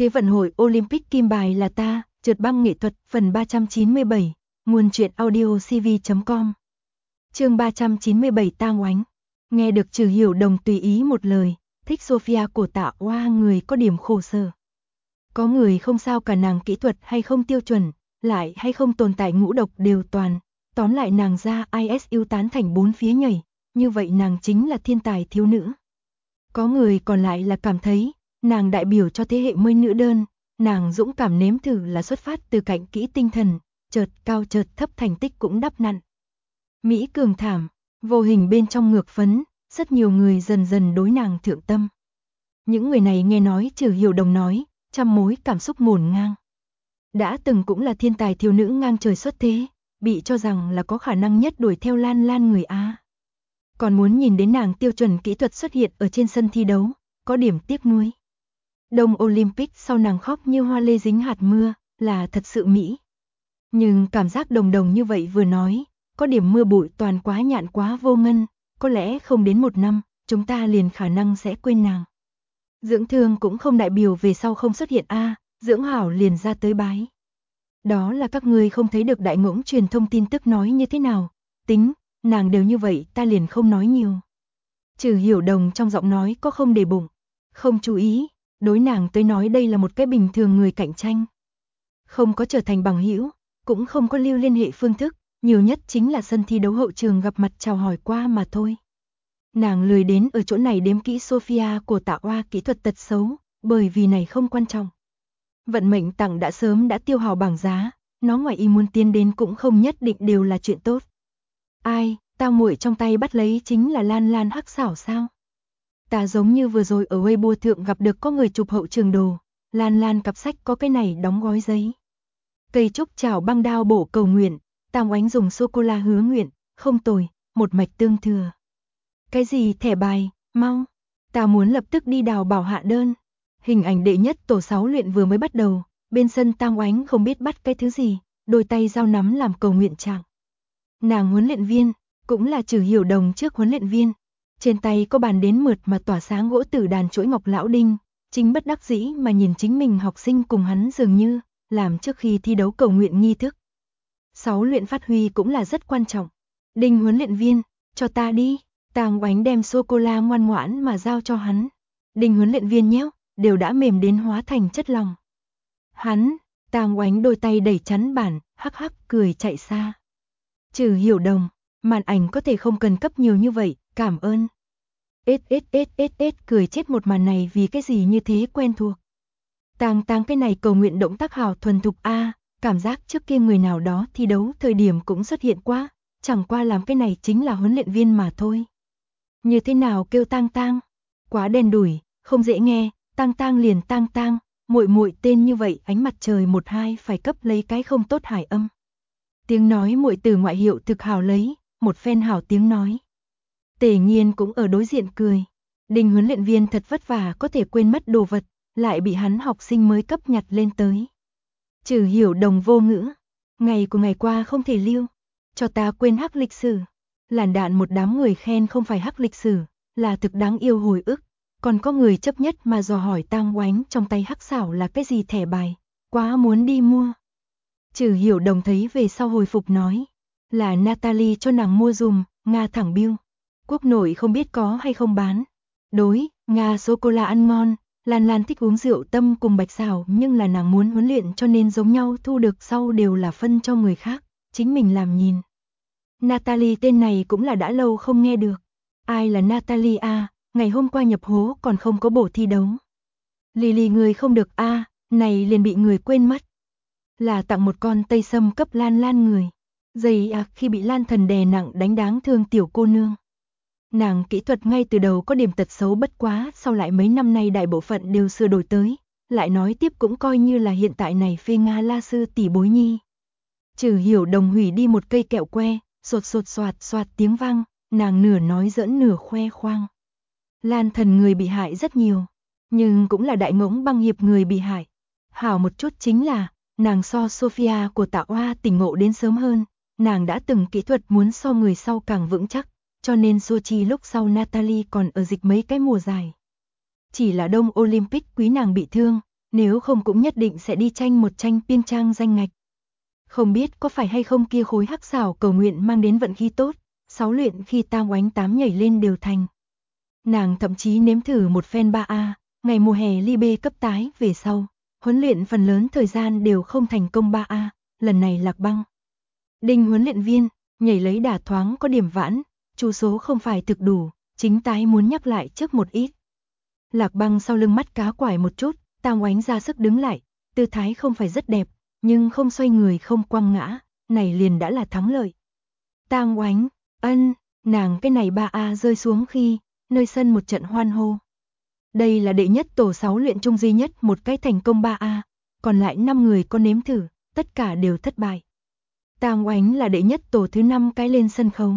Thế vận hội Olympic kim bài là ta, trượt băng nghệ thuật, phần 397, nguồn truyện audio cv.com. Chương 397 tang oánh. Nghe được Trừ Hiểu Đồng tùy ý một lời, thích Sophia của Tạ Oa người có điểm khổ sở. Có người không sao cả, nàng kỹ thuật hay không tiêu chuẩn, lại hay không tồn tại ngũ độc đều toàn. Tóm lại nàng ra ISU tán thành bốn phía nhảy, như vậy nàng chính là thiên tài thiếu nữ. Có người còn lại là cảm thấy, nàng đại biểu cho thế hệ mới nữ đơn, nàng dũng cảm nếm thử là xuất phát từ cạnh kỹ tinh thần, chợt cao chợt thấp thành tích cũng đắp nặn. Mỹ cường thảm, vô hình bên trong ngược phấn, rất nhiều người dần dần đối nàng thượng tâm. Những người này nghe nói Trừ Hiểu Đồng nói, trăm mối cảm xúc ngổn ngang. Đã từng cũng là thiên tài thiếu nữ ngang trời xuất thế, bị cho rằng là có khả năng nhất đuổi theo Lan Lan người Á. Còn muốn nhìn đến nàng tiêu chuẩn kỹ thuật xuất hiện ở trên sân thi đấu, có điểm tiếc nuối. Đông Olympic sau nàng khóc như hoa lê dính hạt mưa, là thật sự mỹ. Nhưng cảm giác đồng đồng như vậy vừa nói, có điểm mưa bụi toàn quá nhạn quá vô ngân, có lẽ không đến một năm, chúng ta liền khả năng sẽ quên nàng. Dưỡng thương cũng không đại biểu về sau không xuất hiện dưỡng hảo liền ra tới bái. Đó là các ngươi không thấy được đại ngỗng truyền thông tin tức nói như thế nào, tính, nàng đều như vậy ta liền không nói nhiều. Trừ Hiểu Đồng trong giọng nói có không để bụng, không chú ý, đối nàng tới nói đây là một cái bình thường người cạnh tranh. Không có trở thành bằng hữu, cũng không có lưu liên hệ phương thức, nhiều nhất chính là sân thi đấu hậu trường gặp mặt chào hỏi qua mà thôi. Nàng lười đến ở chỗ này đếm kỹ Sophia của Tạ Oa kỹ thuật tật xấu, bởi vì này không quan trọng. Vận mệnh tặng đã sớm đã tiêu hào bảng giá, nó ngoài ý muốn tiến đến cũng không nhất định đều là chuyện tốt. Ai, tao muội trong tay bắt lấy chính là Lan Lan hắc xảo sao? Ta giống như vừa rồi ở Weibo thượng gặp được có người chụp hậu trường đồ, Lan Lan cặp sách có cái này đóng gói giấy. Cây trúc chảo băng đao bổ cầu nguyện, Tam Oánh dùng sô-cô-la hứa nguyện, không tồi, một mạch tương thừa. Cái gì thẻ bài, mau, ta muốn lập tức đi đào bảo hạ đơn. Hình ảnh đệ nhất tổ 6 luyện vừa mới bắt đầu, bên sân Tam Oánh không biết bắt cái thứ gì, đôi tay giao nắm làm cầu nguyện trạng. Nàng huấn luyện viên, cũng là Trừ Hiểu Đồng trước huấn luyện viên. Trên tay có bàn đến mượt mà tỏa sáng gỗ tử đàn chuỗi ngọc lão đinh, chính bất đắc dĩ mà nhìn chính mình học sinh cùng hắn dường như, làm trước khi thi đấu cầu nguyện nghi thức. 6 luyện phát huy cũng là rất quan trọng. Đinh huấn luyện viên, cho ta đi, Tam Oánh đem sô-cô-la ngoan ngoãn mà giao cho hắn. Đinh huấn luyện viên nhéo, đều đã mềm đến hóa thành chất lòng. Hắn, Tam Oánh đôi tay đẩy chắn bản, hắc hắc cười chạy xa. Trừ Hiểu Đồng, màn ảnh có thể không cần cấp nhiều như vậy, cảm ơn. Cười chết, một màn này vì cái gì như thế quen thuộc. Tang cái này cầu nguyện động tác hào thuần thục cảm giác trước kia người nào đó thi đấu thời điểm cũng xuất hiện quá, chẳng qua làm cái này chính là huấn luyện viên mà thôi. Như thế nào kêu Tang, quá đen đủi, không dễ nghe, Tang liền Tang, muội tên như vậy ánh mặt trời 1-2 phải cấp lấy cái không tốt hải âm. Tiếng nói muội từ ngoại hiệu thực hào lấy, một phen hảo tiếng nói. Tề Nghiên cũng ở đối diện cười. Đinh huấn luyện viên thật vất vả có thể quên mất đồ vật, lại bị hắn học sinh mới cấp nhặt lên tới. Trừ Hiểu Đồng vô ngữ, ngày của ngày qua không thể lưu, cho ta quên hắc lịch sử. Làn đạn một đám người khen không phải hắc lịch sử, là thực đáng yêu hồi ức. Còn có người chấp nhất mà dò hỏi Tam Oánh trong tay hắc xảo là cái gì thẻ bài, quá muốn đi mua. Trừ Hiểu Đồng thấy về sau hồi phục nói, là Natalie cho nàng mua dùm, Nga thẳng bill. Quốc nội không biết có hay không bán. Đối, Nga sô-cô-la ăn ngon, Lan Lan thích uống rượu tâm cùng bạch xảo, nhưng là nàng muốn huấn luyện cho nên giống nhau thu được sau đều là phân cho người khác, chính mình làm nhìn. Natalie tên này cũng là đã lâu không nghe được. Ai là Natalie ngày hôm qua nhập hố còn không có bổ thi đấu. Lily người không được này liền bị người quên mất. Là tặng một con tây sâm cấp Lan Lan người. Dày khi bị Lan Thần đè nặng đánh đáng thương tiểu cô nương. Nàng kỹ thuật ngay từ đầu có điểm tật xấu bất quá, sau lại mấy năm nay đại bộ phận đều sửa đổi tới, lại nói tiếp cũng coi như là hiện tại này phê Nga la sư tỷ bối nhi. Trừ Hiểu Đồng hủy đi một cây kẹo que, sột soạt tiếng vang, nàng nửa nói giỡn nửa khoe khoang. Lan Thần người bị hại rất nhiều, nhưng cũng là đại ngỗng băng hiệp người bị hại. Hảo một chút chính là, nàng so Sophia của Tạ Oa tỉnh ngộ đến sớm hơn, nàng đã từng kỹ thuật muốn so người sau càng vững chắc. Cho nên Sochi lúc sau Natalie còn ở dịch mấy cái mùa dài. Chỉ là Đông Olympic quý nàng bị thương, nếu không cũng nhất định sẽ đi tranh một tranh Piên Trang danh ngạch. Không biết có phải hay không kia khối hắc xảo cầu nguyện mang đến vận khí tốt, 6 luyện khi Tam Oánh 8 nhảy lên đều thành. Nàng thậm chí nếm thử một phen 3A, ngày mùa hè ly B cấp tái về sau, huấn luyện phần lớn thời gian đều không thành công 3A, lần này Lạc Băng. Đinh huấn luyện viên, nhảy lấy đà thoáng có điểm vãn, chu số không phải thực đủ, chính tái muốn nhắc lại trước một ít. Lạc Băng sau lưng mắt cá quải một chút, Tam Oánh ra sức đứng lại, tư thái không phải rất đẹp, nhưng không xoay người không quăng ngã, này liền đã là thắng lợi. Tam Oánh, nàng cái này 3A rơi xuống khi, nơi sân một trận hoan hô. Đây là đệ nhất tổ 6 luyện trung duy nhất một cái thành công 3A, còn lại 5 người có nếm thử, tất cả đều thất bại. Tam Oánh là đệ nhất tổ thứ 5 cái lên sân khấu.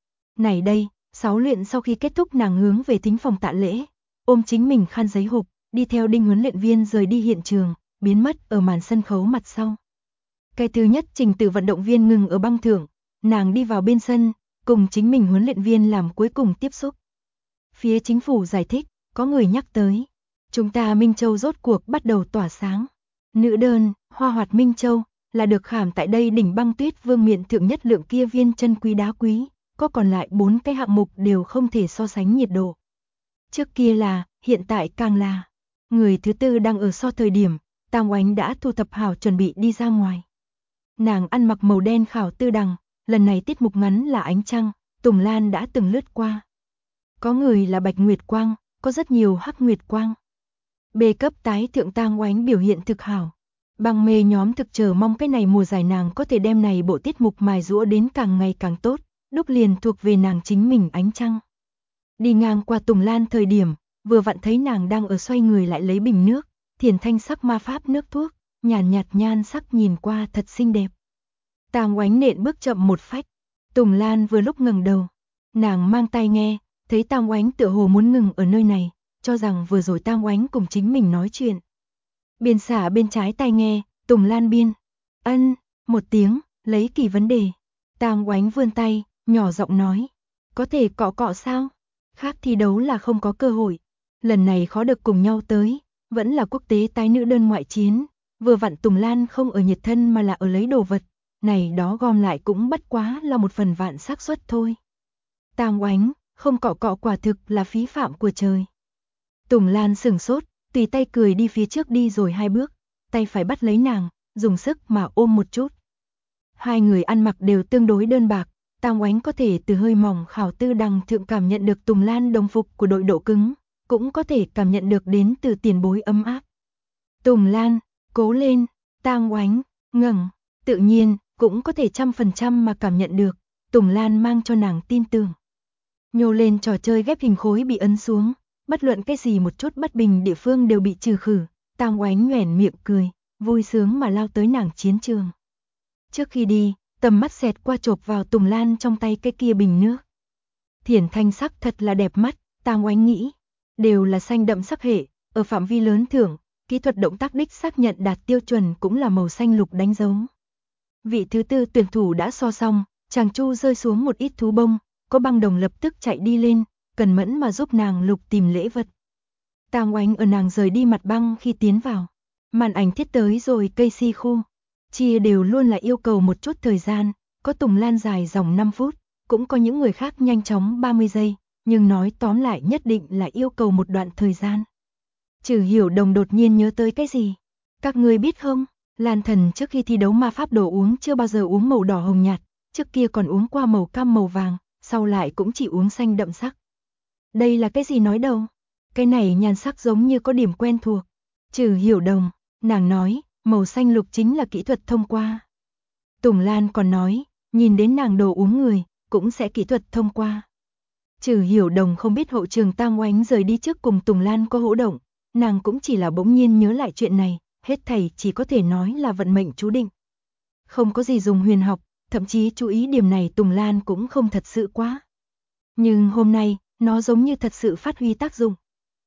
Này đây, 6 luyện sau khi kết thúc nàng hướng về thính phòng tạ lễ, ôm chính mình khăn giấy hộp, đi theo Đinh huấn luyện viên rời đi hiện trường, biến mất ở màn sân khấu mặt sau. Cái thứ nhất trình tự vận động viên ngừng ở băng thượng, nàng đi vào bên sân, cùng chính mình huấn luyện viên làm cuối cùng tiếp xúc. Phía chính phủ giải thích, có người nhắc tới, chúng ta Minh Châu rốt cuộc bắt đầu tỏa sáng. Nữ đơn, hoa hoạt Minh Châu, là được khảm tại đây đỉnh băng tuyết vương miện thượng nhất lượng kia viên chân quý đá quý, có còn lại 4 cái hạng mục đều không thể so sánh nhiệt độ. Trước kia là, hiện tại càng là. Người thứ tư đang ở so thời điểm, Tam Oánh đã thu thập hảo chuẩn bị đi ra ngoài. Nàng ăn mặc màu đen khảo tư đằng, lần này tiết mục ngắn là ánh trăng, Tùng Lan đã từng lướt qua. Có người là bạch nguyệt quang, có rất nhiều hắc nguyệt quang. B cấp tái thượng Tam Oánh biểu hiện thực hảo. Băng mê nhóm thực chờ mong cái này mùa giải nàng có thể đem này bộ tiết mục mài giũa đến càng ngày càng tốt, đúc liền thuộc về nàng chính mình ánh trăng. Đi ngang qua Tùng Lan thời điểm, vừa vặn thấy nàng đang ở xoay người lại lấy bình nước, thiền thanh sắc ma pháp nước thuốc, nhàn nhạt nhan sắc nhìn qua thật xinh đẹp. Tam Oánh nện bước chậm một phách, Tùng Lan vừa lúc ngẩng đầu, nàng mang tai nghe, thấy Tam Oánh tựa hồ muốn ngừng ở nơi này, cho rằng vừa rồi Tam Oánh cùng chính mình nói chuyện. Biên xả bên trái tai nghe, Tùng Lan biên, một tiếng, lấy kỳ vấn đề. Tam Oánh vươn tay, nhỏ giọng nói, có thể cọ cọ sao? Khác thi đấu là không có cơ hội, lần này khó được cùng nhau tới, vẫn là quốc tế tái nữ đơn ngoại chiến, vừa vặn Tùng Lan không ở nhiệt thân mà là ở lấy đồ vật, này đó gom lại cũng bất quá là một phần vạn xác suất thôi. Tam Oánh, không cọ cọ quả thực là phí phạm của trời. Tùng Lan sửng sốt, tùy tay cười đi phía trước đi rồi 2 bước, tay phải bắt lấy nàng, dùng sức mà ôm một chút. Hai người ăn mặc đều tương đối đơn bạc, Tam Oánh có thể từ hơi mỏng khảo tư đằng thượng cảm nhận được Tùng Lan đồng phục của đội độ cứng, cũng có thể cảm nhận được đến từ tiền bối ấm áp. Tùng Lan, cố lên, Tam Oánh, ngẩng, tự nhiên, cũng có thể 100% mà cảm nhận được, Tùng Lan mang cho nàng tin tưởng. Nhô lên trò chơi ghép hình khối bị ấn xuống, bất luận cái gì một chút bất bình địa phương đều bị trừ khử, Tam Oánh nhoẻn miệng cười, vui sướng mà lao tới nàng chiến trường. Trước khi đi, tầm mắt xẹt qua chộp vào Tùng Lan trong tay cái kia bình nước. Thiển thanh sắc thật là đẹp mắt, Tam Oánh nghĩ, đều là xanh đậm sắc hệ, ở phạm vi lớn thưởng, kỹ thuật động tác đích xác nhận đạt tiêu chuẩn cũng là màu xanh lục đánh dấu. Vị thứ tư tuyển thủ đã so xong, chàng chu rơi xuống một ít thú bông, có băng đồng lập tức chạy đi lên, cần mẫn mà giúp nàng lục tìm lễ vật. Tam Oánh ở nàng rời đi mặt băng khi tiến vào, màn ảnh thiết tới rồi cây si khu, chia đều luôn là yêu cầu một chút thời gian, có Tùng Lan dài dòng 5 phút, cũng có những người khác nhanh chóng 30 giây, nhưng nói tóm lại nhất định là yêu cầu một đoạn thời gian. Trừ Hiểu Đồng đột nhiên nhớ tới cái gì? Các người biết không, Lan Thần trước khi thi đấu ma pháp đồ uống chưa bao giờ uống màu đỏ hồng nhạt, trước kia còn uống qua màu cam màu vàng, sau lại cũng chỉ uống xanh đậm sắc. Đây là cái gì nói đâu? Cái này nhan sắc giống như có điểm quen thuộc. Trừ Hiểu Đồng, nàng nói, màu xanh lục chính là kỹ thuật thông qua. Tùng Lan còn nói, nhìn đến nàng đồ uống người, cũng sẽ kỹ thuật thông qua. Trừ Hiểu Đồng không biết hậu trường Tam Oánh rời đi trước cùng Tùng Lan có hỗ động, nàng cũng chỉ là bỗng nhiên nhớ lại chuyện này, hết thảy chỉ có thể nói là vận mệnh chú định. Không có gì dùng huyền học, thậm chí chú ý điểm này Tùng Lan cũng không thật sự quá. Nhưng hôm nay, nó giống như thật sự phát huy tác dụng.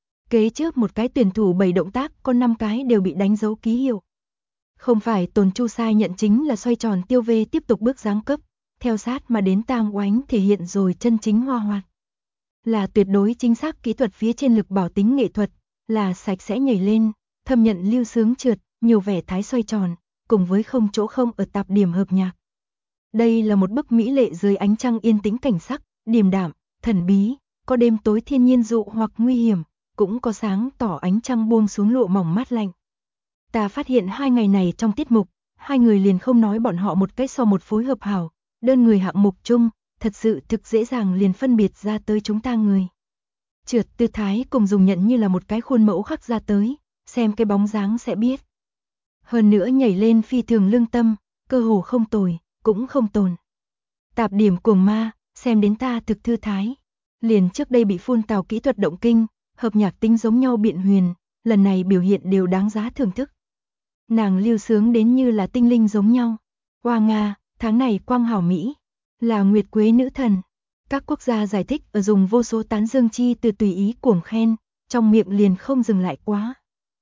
Kế trước một cái tuyển thủ 7 động tác có 5 cái đều bị đánh dấu ký hiệu. Không phải Tồn Chu sai nhận chính là xoay tròn tiêu vê tiếp tục bước giáng cấp, theo sát mà đến Tam Oánh thể hiện rồi chân chính hoa hoạt. Là tuyệt đối chính xác kỹ thuật phía trên lực bảo tính nghệ thuật, là sạch sẽ nhảy lên, thâm nhận lưu sướng trượt, nhiều vẻ thái xoay tròn, cùng với không chỗ không ở tạp điểm hợp nhạc. Đây là một bức mỹ lệ dưới ánh trăng yên tĩnh cảnh sắc, điềm đạm, thần bí, có đêm tối thiên nhiên dụ hoặc nguy hiểm, cũng có sáng tỏ ánh trăng buông xuống lụa mỏng mát lạnh. Ta phát hiện 2 ngày này trong tiết mục, hai người liền không nói bọn họ một cách so một phối hợp hảo, đơn người hạng mục chung, thật sự thực dễ dàng liền phân biệt ra tới chúng ta người. Trượt tư thái cùng dùng nhận như là một cái khuôn mẫu khắc ra tới, xem cái bóng dáng sẽ biết. Hơn nữa nhảy lên phi thường lương tâm, cơ hồ không tồi, cũng không tồn. Tạp điểm cuồng ma, xem đến ta thực thư thái. Liền trước đây bị phun tào kỹ thuật động kinh, hợp nhạc tính giống nhau biện huyền, lần này biểu hiện đều đáng giá thưởng thức. Nàng lưu sướng đến như là tinh linh giống nhau. Hoa Nga, tháng này quang hảo Mỹ, là Nguyệt Quế nữ thần. Các quốc gia giải thích ở dùng vô số tán dương chi từ tùy ý cuồng khen, trong miệng liền không dừng lại quá.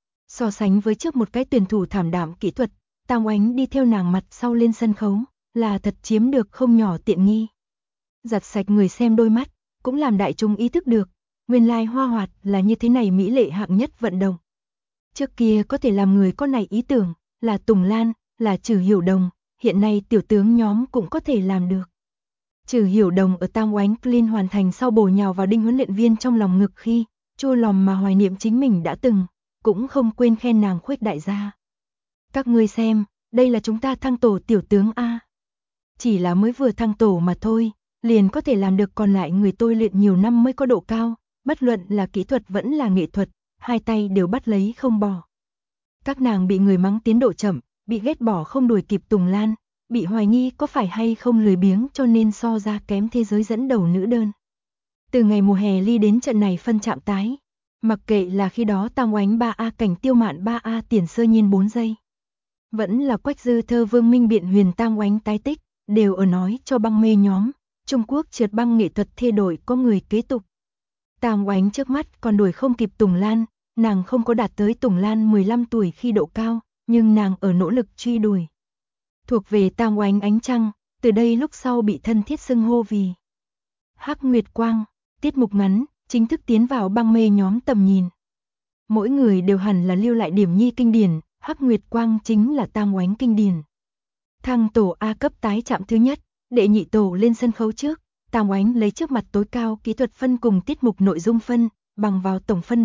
So sánh với trước một cái tuyển thủ thảm đạm kỹ thuật, Tam Oánh đi theo nàng mặt sau lên sân khấu, là thật chiếm được không nhỏ tiện nghi. Giặt sạch người xem đôi mắt, cũng làm đại chúng ý thức được, nguyên lai hoa hoạt là như thế này mỹ lệ hạng nhất vận động. Trước kia có thể làm người có này ý tưởng, là Tùng Lan, là Trử Hiểu Đồng, hiện nay tiểu tướng nhóm cũng có thể làm được. Trử Hiểu Đồng ở Tam Oánh clean hoàn thành sau bổ nhào vào Đinh huấn luyện viên trong lòng ngực khi, chua lòng mà hoài niệm chính mình đã từng, cũng không quên khen nàng khuếch đại gia. Các ngươi xem, đây là chúng ta thăng tổ tiểu tướng A. Chỉ là mới vừa thăng tổ mà thôi, liền có thể làm được, còn lại người tôi luyện nhiều năm mới có độ cao, bất luận là kỹ thuật vẫn là nghệ thuật, hai tay đều bắt lấy không bỏ. Các nàng bị người mắng tiến độ chậm, bị ghét bỏ không đuổi kịp Tùng Lan, bị hoài nghi có phải hay không lười biếng cho nên so ra kém thế giới dẫn đầu nữ đơn. Từ ngày mùa hè ly đến trận này phân chạm tái, mặc kệ là khi đó Tam Oánh 3A cảnh Tiêu Mạn 3A tiền Sơ Nhiên 4 giây, vẫn là Quách Dư Thơ Vương Minh Biện Huyền Tam Oánh tái tích, đều ở nói cho băng mê nhóm, Trung Quốc trượt băng nghệ thuật thay đổi có người kế tục. Tam Oánh trước mắt còn đuổi không kịp Tùng Lan, nàng không có đạt tới Tùng Lan 15 tuổi khi độ cao, nhưng nàng ở nỗ lực truy đuổi. Thuộc về Tam Oánh ánh trăng, từ đây lúc sau bị thân thiết xưng hô vì Hắc Nguyệt Quang, tiết mục ngắn, chính thức tiến vào băng mê nhóm tầm nhìn. Mỗi người đều hẳn là lưu lại điểm nhi kinh điển, Hắc Nguyệt Quang chính là Tam Oánh kinh điển. Thăng tổ A cấp tái chạm thứ nhất, đệ nhị tổ lên sân khấu trước, Tam Oánh lấy trước mặt tối cao kỹ thuật phân cùng tiết mục nội dung phân, bằng vào tổng phân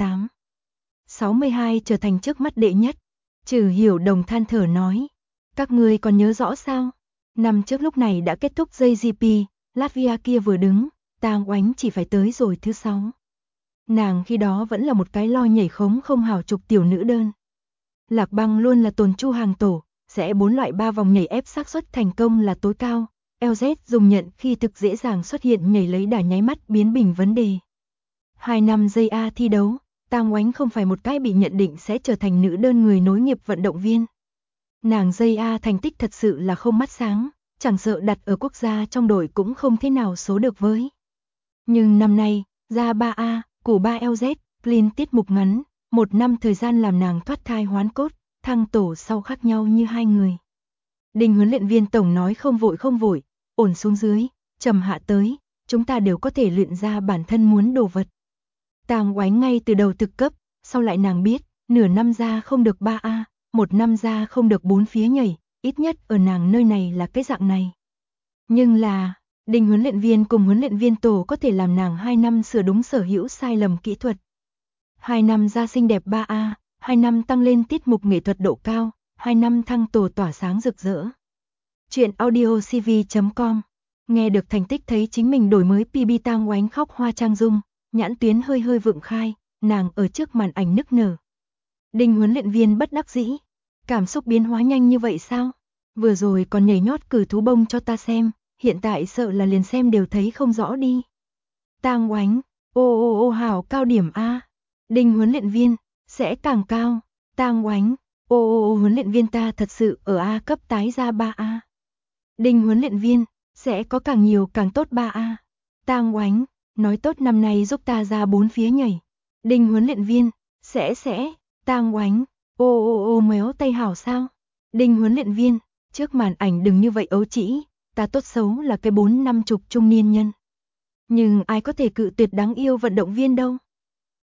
78-62 trở thành trước mắt đệ nhất. Trử Hiểu Đồng than thở nói, các ngươi còn nhớ rõ sao? Năm trước lúc này đã kết thúc JGP, Latvia kia vừa đứng, Tam Oánh chỉ phải tới rồi thứ 6. Nàng khi đó vẫn là một cái lo nhảy khống không hảo trục tiểu nữ đơn. Lạc Băng luôn là tồn chu hàng tổ, sẽ 4 loại 3 vòng nhảy ép xác suất thành công là tối cao. LZ dùng nhận khi thực dễ dàng xuất hiện nhảy lấy đà nháy mắt biến bình vấn đề. 2 năm JA thi đấu, Tam Oánh không phải một cái bị nhận định sẽ trở thành nữ đơn người nối nghiệp vận động viên. Nàng JA thành tích thật sự là không mắt sáng, chẳng sợ đặt ở quốc gia trong đội cũng không thế nào số được với. Nhưng năm nay, ra 3A, của 3LZ, clean tiết mục ngắn, 1 năm thời gian làm nàng thoát thai hoán cốt, thăng tổ sau khác nhau như hai người. Đinh huấn luyện viên tổng nói không vội, ổn xuống dưới, trầm hạ tới, chúng ta đều có thể luyện ra bản thân muốn đồ vật. Tam Oánh ngay từ đầu thực cấp, sau lại nàng biết, nửa năm ra không được 3A, 1 năm ra không được 4 phía nhảy, ít nhất ở nàng nơi này là cái dạng này. Nhưng là, Đinh huấn luyện viên cùng huấn luyện viên tổ có thể làm nàng 2 năm sửa đúng sở hữu sai lầm kỹ thuật. 2 năm ra xinh đẹp 3A, 2 năm tăng lên tiết mục nghệ thuật độ cao, 2 năm thăng tổ tỏa sáng rực rỡ. Chuyện audiocv.com. Nghe được thành tích thấy chính mình đổi mới PB Tam Oánh khóc hoa trang dung, nhãn tuyến hơi hơi vượng khai, nàng ở trước màn ảnh nức nở. Đinh huấn luyện viên bất đắc dĩ, cảm xúc biến hóa nhanh như vậy sao? Vừa rồi còn nhảy nhót cử thú bông cho ta xem, hiện tại sợ là liền xem đều thấy không rõ đi. Tam Oánh, ô hảo cao điểm A. Đinh huấn luyện viên, sẽ càng cao. Tam Oánh, ô huấn luyện viên ta thật sự ở A cấp tái ra 3A. Đinh huấn luyện viên, sẽ có càng nhiều càng tốt 3A. Tam Oánh, nói tốt năm nay giúp ta ra 4 phía nhảy. Đinh huấn luyện viên, sẽ. Tam Oánh, ô méo tay hảo sao? Đinh huấn luyện viên, trước màn ảnh đừng như vậy ấu trĩ, ta tốt xấu là cái 4-50 trung niên nhân. Nhưng ai có thể cự tuyệt đáng yêu vận động viên đâu?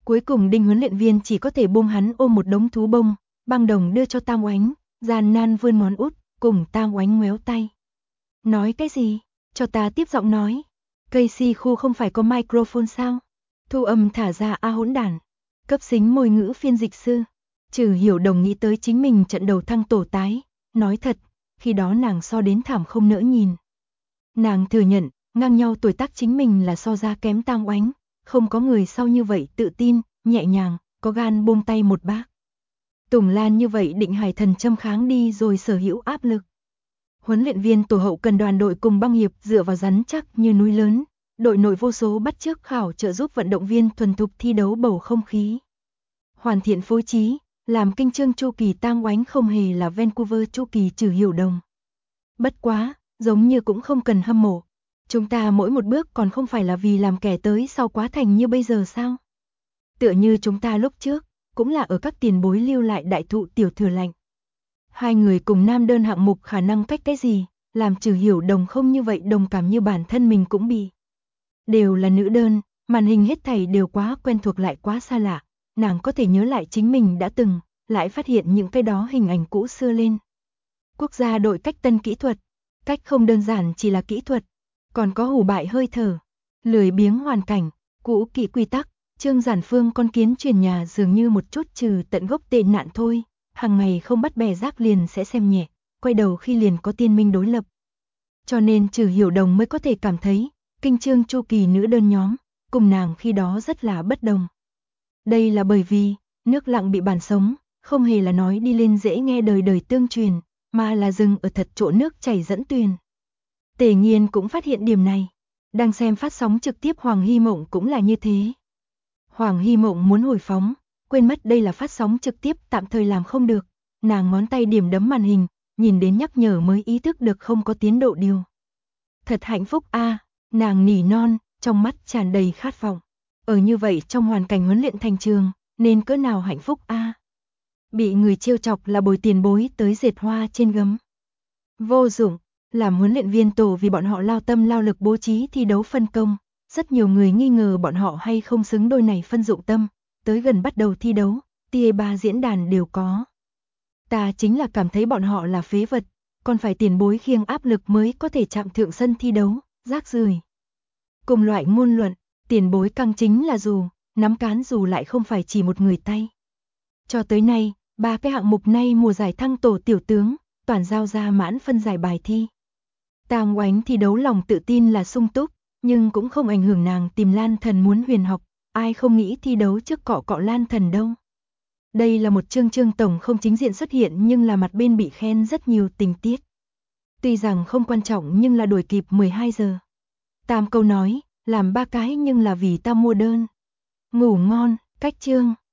Cuối cùng Đinh huấn luyện viên chỉ có thể buông hắn ôm một đống thú bông, băng đồng đưa cho Tam Oánh, gian nan vươn ngón út, cùng Tam Oánh ngoéo tay. Nói cái gì? Cho ta tiếp giọng nói. Casey khu không phải có microphone sao? Thu âm thả ra a hỗn đản. Cấp xính môi ngữ phiên dịch sư. Trừ Hiểu Đồng nghĩ tới chính mình trận đầu thăng tổ tái, nói thật, khi đó nàng so đến thảm không nỡ nhìn. Nàng thừa nhận, ngang nhau tuổi tác chính mình là so ra kém Tam Oánh, không có người sau như vậy tự tin, nhẹ nhàng, có gan buông tay một bác. Tùng Lan như vậy định hải thần châm kháng đi rồi sở hữu áp lực. Huấn luyện viên tổ hậu cần đoàn đội cùng băng hiệp dựa vào rắn chắc như núi lớn, đội nội vô số bắt chước khảo trợ giúp vận động viên thuần thục thi đấu bầu không khí. Hoàn thiện phối trí, làm kinh chương chu kỳ Tam Oánh không hề là Vancouver chu kỳ Trừ Hiểu Đồng. Bất quá, giống như cũng không cần hâm mộ. Chúng ta mỗi một bước còn không phải là vì làm kẻ tới sau quá thành như bây giờ sao? Tựa như chúng ta lúc trước, cũng là ở các tiền bối lưu lại đại thụ tiểu thừa lạnh. Hai người cùng nam đơn hạng mục khả năng cách cái gì, làm Trừ Hiểu Đồng không như vậy đồng cảm như bản thân mình cũng bị. Đều là nữ đơn, màn hình hết thảy đều quá quen thuộc lại quá xa lạ, nàng có thể nhớ lại chính mình đã từng, lại phát hiện những cái đó hình ảnh cũ xưa lên. Quốc gia đội cách tân kỹ thuật, cách không đơn giản chỉ là kỹ thuật, còn có hủ bại hơi thở, lười biếng hoàn cảnh, cũ kỹ quy tắc, Trương Giản Phương con kiến truyền nhà dường như một chút trừ tận gốc tệ nạn thôi, hàng ngày không bắt bè rác liền sẽ xem nhẹ, quay đầu khi liền có tiên minh đối lập. Cho nên Trừ Hiểu Đồng mới có thể cảm thấy, kinh chương chu kỳ nữ đơn nhóm, cùng nàng khi đó rất là bất đồng. Đây là bởi vì, nước lặng bị bản sống, không hề là nói đi lên dễ nghe đời đời tương truyền, mà là dừng ở thật chỗ nước chảy dẫn tuyền. Tề Nghiên cũng phát hiện điểm này. Đang xem phát sóng trực tiếp Hoàng Hy Mộng cũng là như thế. Hoàng Hy Mộng muốn hồi phóng, quên mất đây là phát sóng trực tiếp tạm thời làm không được. Nàng ngón tay điểm đấm màn hình, nhìn đến nhắc nhở mới ý thức được không có tiến độ điều. Thật hạnh phúc a, nàng nỉ non, trong mắt tràn đầy khát vọng. Ở như vậy trong hoàn cảnh huấn luyện thành trường, nên cỡ nào hạnh phúc a. Bị người trêu chọc là bồi tiền bối tới dệt hoa trên gấm. Vô dụng, làm huấn luyện viên tổ vì bọn họ lao tâm lao lực bố trí thi đấu phân công, rất nhiều người nghi ngờ bọn họ hay không xứng đôi này phân dụng tâm, tới gần bắt đầu thi đấu, tia 3 diễn đàn đều có. Ta chính là cảm thấy bọn họ là phế vật, còn phải tiền bối khiêng áp lực mới có thể chạm thượng sân thi đấu, rác rưởi. Cùng loại ngôn luận, tiền bối căng chính là dù, nắm cán dù lại không phải chỉ một người tay. Cho tới nay, 3 cái hạng mục nay mùa giải thăng tổ tiểu tướng, toàn giao ra mãn phân giải bài thi. Tam Oánh thi đấu lòng tự tin là sung túc, nhưng cũng không ảnh hưởng nàng tìm Lan Thần muốn huyền học, ai không nghĩ thi đấu trước cọ cọ Lan Thần đâu. Đây là một chương tổng không chính diện xuất hiện nhưng là mặt bên bị khen rất nhiều tình tiết. Tuy rằng không quan trọng nhưng là đuổi kịp 12 giờ. Tam câu nói, làm 3 cái nhưng là vì ta mua đơn. Ngủ ngon, cách chương.